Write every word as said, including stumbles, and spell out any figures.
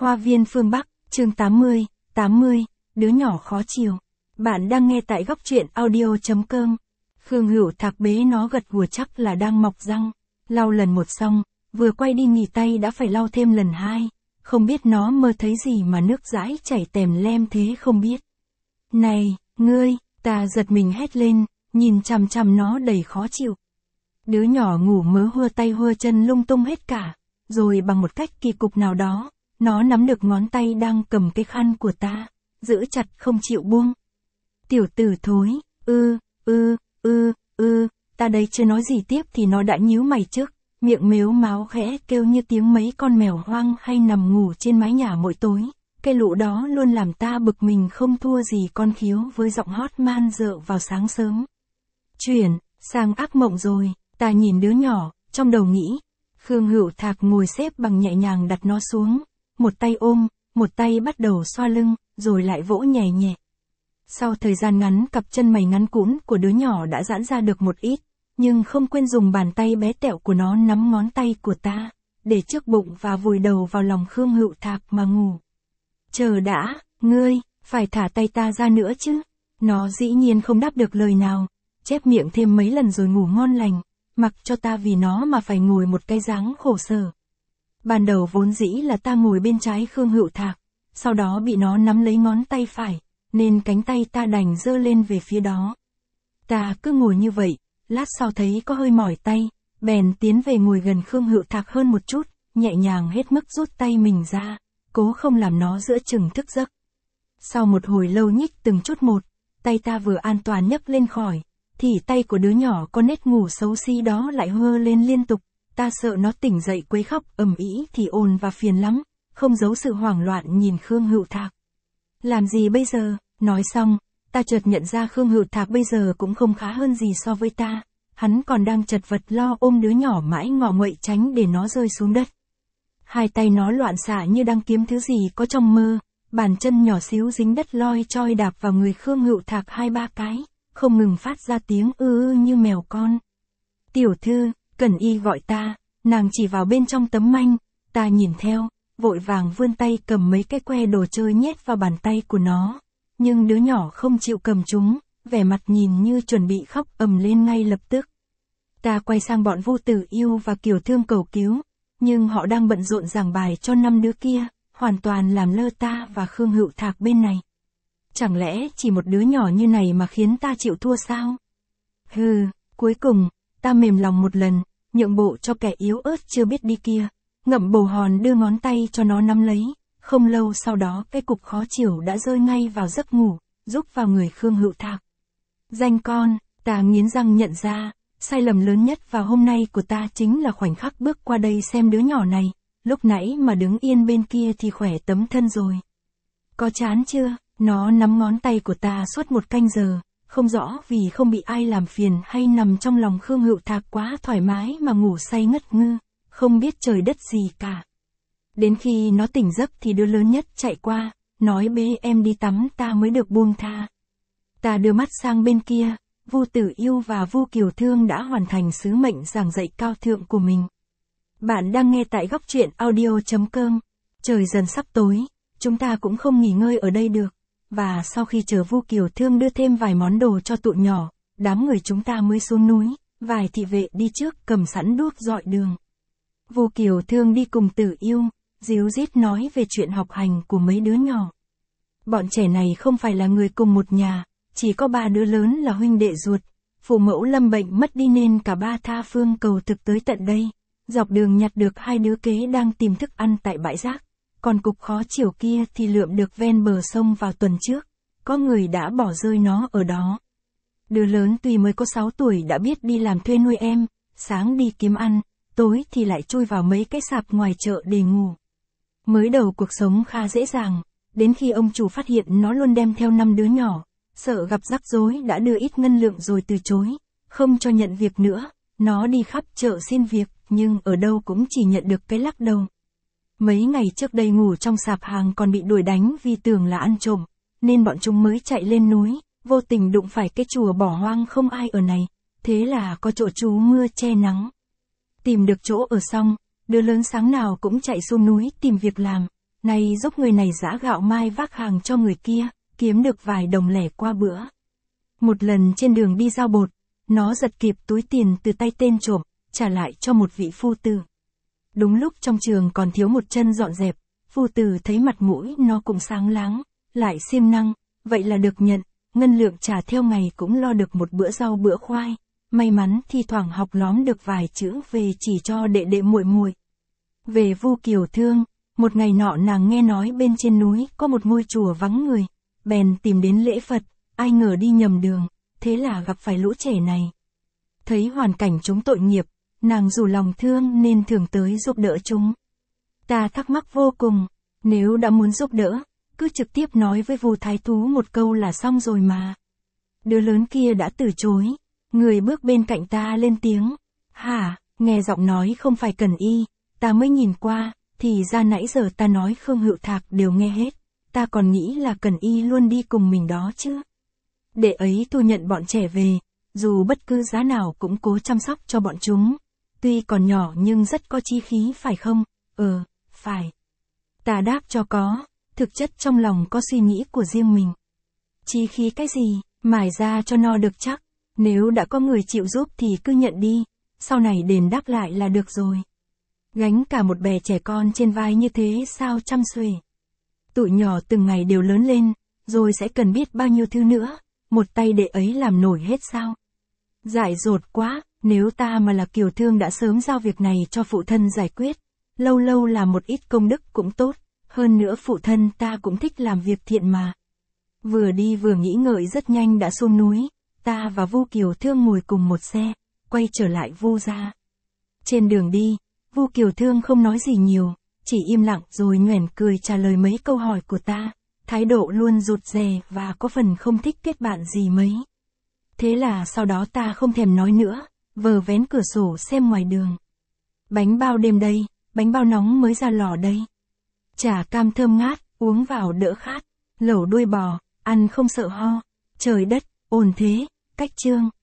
Hoa viên phương Bắc, chương tám mươi, tám mươi, đứa nhỏ khó chiều. Bạn đang nghe tại góc truyện audio.com. Khương Hữu Thạc bế nó gật gù chắc là đang mọc răng. Lau lần một xong, vừa quay đi nghỉ tay đã phải lau thêm lần hai. Không biết nó mơ thấy gì mà nước dãi chảy tèm lem thế không biết. Này, ngươi, ta giật mình hét lên, nhìn chằm chằm nó đầy khó chịu. Đứa nhỏ ngủ mớ hưa tay hưa chân lung tung hết cả, rồi bằng một cách kỳ cục nào đó, nó nắm được ngón tay đang cầm cái khăn của ta, giữ chặt không chịu buông. Tiểu tử thối, ư, ư, ư, ư, ta đây chưa nói gì tiếp thì nó đã nhíu mày trước, miệng mếu máo khẽ kêu như tiếng mấy con mèo hoang hay nằm ngủ trên mái nhà mỗi tối. Cái lũ đó luôn làm ta bực mình không thua gì con khiếu với giọng hót man dợ vào sáng sớm. Chuyển sang ác mộng rồi, ta nhìn đứa nhỏ, trong đầu nghĩ. Khương Hữu Thạc ngồi xếp bằng nhẹ nhàng đặt nó xuống, một tay ôm, một tay bắt đầu xoa lưng, rồi lại vỗ nhẹ nhẹ. Sau thời gian ngắn cặp chân mày ngắn cũn của đứa nhỏ đã giãn ra được một ít, nhưng không quên dùng bàn tay bé tẹo của nó nắm ngón tay của ta, để trước bụng và vùi đầu vào lòng Khương Hữu Thạc mà ngủ. Chờ đã, ngươi, phải thả tay ta ra nữa chứ. Nó dĩ nhiên không đáp được lời nào, chép miệng thêm mấy lần rồi ngủ ngon lành, mặc cho ta vì nó mà phải ngồi một cái dáng khổ sở. Ban đầu vốn dĩ là ta ngồi bên trái Khương Hữu Thạc, sau đó bị nó nắm lấy ngón tay phải, nên cánh tay ta đành giơ lên về phía đó. Ta cứ ngồi như vậy, lát sau thấy có hơi mỏi tay, bèn tiến về ngồi gần Khương Hữu Thạc hơn một chút, nhẹ nhàng hết mức rút tay mình ra, cố không làm nó giữa chừng thức giấc. Sau một hồi lâu nhích từng chút một, tay ta vừa an toàn nhấc lên khỏi, thì tay của đứa nhỏ con nết ngủ xấu xí đó lại hơ lên liên tục. Ta sợ nó tỉnh dậy quấy khóc ầm ĩ thì ồn và phiền lắm, không giấu sự hoảng loạn nhìn Khương Hữu Thạc. Làm gì bây giờ? Nói xong, ta chợt nhận ra Khương Hữu Thạc bây giờ cũng không khá hơn gì so với ta, hắn còn đang chật vật lo ôm đứa nhỏ mãi ngọ nguậy tránh để nó rơi xuống đất. Hai tay nó loạn xạ như đang kiếm thứ gì có trong mơ, bàn chân nhỏ xíu dính đất loi choi đạp vào người Khương Hữu Thạc hai ba cái, không ngừng phát ra tiếng ư ư như mèo con. Tiểu thư, Cẩn Y gọi ta, nàng chỉ vào bên trong tấm manh, ta nhìn theo, vội vàng vươn tay cầm mấy cái que đồ chơi nhét vào bàn tay của nó, nhưng đứa nhỏ không chịu cầm chúng, vẻ mặt nhìn như chuẩn bị khóc ầm lên ngay lập tức. Ta quay sang bọn Vu Tử Yêu và Kiều Thương cầu cứu, nhưng họ đang bận rộn giảng bài cho năm đứa kia, hoàn toàn làm lơ ta và Khương Hữu Thạc bên này. Chẳng lẽ chỉ một đứa nhỏ như này mà khiến ta chịu thua sao? Hừ, cuối cùng, ta mềm lòng một lần, nhượng bộ cho kẻ yếu ớt chưa biết đi kia, ngậm bầu hòn đưa ngón tay cho nó nắm lấy, không lâu sau đó cái cục khó chịu đã rơi ngay vào giấc ngủ, rúc vào người Khương Hữu Thạc. Danh con, ta nghiến răng nhận ra, sai lầm lớn nhất vào hôm nay của ta chính là khoảnh khắc bước qua đây xem đứa nhỏ này, lúc nãy mà đứng yên bên kia thì khỏe tấm thân rồi. Có chán chưa? Nó nắm ngón tay của ta suốt một canh giờ, không rõ vì không bị ai làm phiền hay nằm trong lòng Khương Hữu Thạc quá thoải mái mà ngủ say ngất ngư, không biết trời đất gì cả. Đến khi nó tỉnh giấc thì đứa lớn nhất chạy qua, nói bế em đi tắm ta mới được buông tha. Ta đưa mắt sang bên kia, Vu Tử Yêu và Vu Kiều Thương đã hoàn thành sứ mệnh giảng dạy cao thượng của mình. Bạn đang nghe tại góc truyện audio.com. Trời dần sắp tối, chúng ta cũng không nghỉ ngơi ở đây được. Và sau khi chờ Vu Kiều Thương đưa thêm vài món đồ cho tụi nhỏ, đám người chúng ta mới xuống núi, vài thị vệ đi trước cầm sẵn đuốc dọi đường. Vu Kiều Thương đi cùng Tử Yêu, díu dít nói về chuyện học hành của mấy đứa nhỏ. Bọn trẻ này không phải là người cùng một nhà, chỉ có ba đứa lớn là huynh đệ ruột, phụ mẫu lâm bệnh mất đi nên cả ba tha phương cầu thực tới tận đây, dọc đường nhặt được hai đứa kế đang tìm thức ăn tại bãi rác. Còn cục khó chịu kia thì lượm được ven bờ sông vào tuần trước, có người đã bỏ rơi nó ở đó. Đứa lớn tuy mới có sáu tuổi đã biết đi làm thuê nuôi em, sáng đi kiếm ăn, tối thì lại chui vào mấy cái sạp ngoài chợ để ngủ. Mới đầu cuộc sống khá dễ dàng, đến khi ông chủ phát hiện nó luôn đem theo năm đứa nhỏ, sợ gặp rắc rối đã đưa ít ngân lượng rồi từ chối, không cho nhận việc nữa, nó đi khắp chợ xin việc, nhưng ở đâu cũng chỉ nhận được cái lắc đầu. Mấy ngày trước đây ngủ trong sạp hàng còn bị đuổi đánh vì tưởng là ăn trộm, nên bọn chúng mới chạy lên núi, vô tình đụng phải cái chùa bỏ hoang không ai ở này, thế là có chỗ trú mưa che nắng. Tìm được chỗ ở xong, đứa lớn sáng nào cũng chạy xuống núi tìm việc làm, nay giúp người này giã gạo mai vác hàng cho người kia, kiếm được vài đồng lẻ qua bữa. Một lần trên đường đi giao bột, nó giật kịp túi tiền từ tay tên trộm, trả lại cho một vị phu tử. Đúng lúc trong trường còn thiếu một chân dọn dẹp, phu tử thấy mặt mũi nó cũng sáng láng, lại siêng năng, vậy là được nhận, ngân lượng trả theo ngày cũng lo được một bữa rau bữa khoai, may mắn thi thoảng học lóm được vài chữ về chỉ cho đệ đệ muội muội. Về Vu Kiều Thương, một ngày nọ nàng nghe nói bên trên núi có một ngôi chùa vắng người, bèn tìm đến lễ Phật, ai ngờ đi nhầm đường, thế là gặp phải lũ trẻ này. Thấy hoàn cảnh chúng tội nghiệp, nàng dù lòng thương nên thường tới giúp đỡ chúng. Ta thắc mắc vô cùng, nếu đã muốn giúp đỡ, cứ trực tiếp nói với Vu Thái Thú một câu là xong rồi mà. Đứa lớn kia đã từ chối, người bước bên cạnh ta lên tiếng, hả, nghe giọng nói không phải Cần Y, ta mới nhìn qua, thì ra nãy giờ ta nói Khương Hữu Thạc đều nghe hết, ta còn nghĩ là Cần Y luôn đi cùng mình đó chứ. Đệ ấy thu nhận bọn trẻ về, dù bất cứ giá nào cũng cố chăm sóc cho bọn chúng, tuy còn nhỏ nhưng rất có chí khí phải không? Ờ, phải. Ta đáp cho có, thực chất trong lòng có suy nghĩ của riêng mình. Chí khí cái gì, mài ra cho no được chắc, nếu đã có người chịu giúp thì cứ nhận đi, sau này đền đáp lại là được rồi. Gánh cả một bè trẻ con trên vai như thế sao chăm xuể. Tụi nhỏ từng ngày đều lớn lên, rồi sẽ cần biết bao nhiêu thứ nữa, một tay đệ ấy làm nổi hết sao? Dại dột quá, nếu ta mà là Kiều Thương đã sớm giao việc này cho phụ thân giải quyết, lâu lâu làm một ít công đức cũng tốt, hơn nữa phụ thân ta cũng thích làm việc thiện mà. Vừa đi vừa nghĩ ngợi rất nhanh đã xuống núi, ta và Vu Kiều Thương ngồi cùng một xe, quay trở lại Vu gia. Trên đường đi, Vu Kiều Thương không nói gì nhiều, chỉ im lặng rồi nhoẻn cười trả lời mấy câu hỏi của ta, thái độ luôn rụt rè và có phần không thích kết bạn gì mấy. Thế là sau đó ta không thèm nói nữa, vờ vén cửa sổ xem ngoài đường. Bánh bao đêm đây, bánh bao nóng mới ra lò đây. Chả cam thơm ngát, uống vào đỡ khát. Lẩu đuôi bò, ăn không sợ ho. Trời đất, ồn thế, cách chương.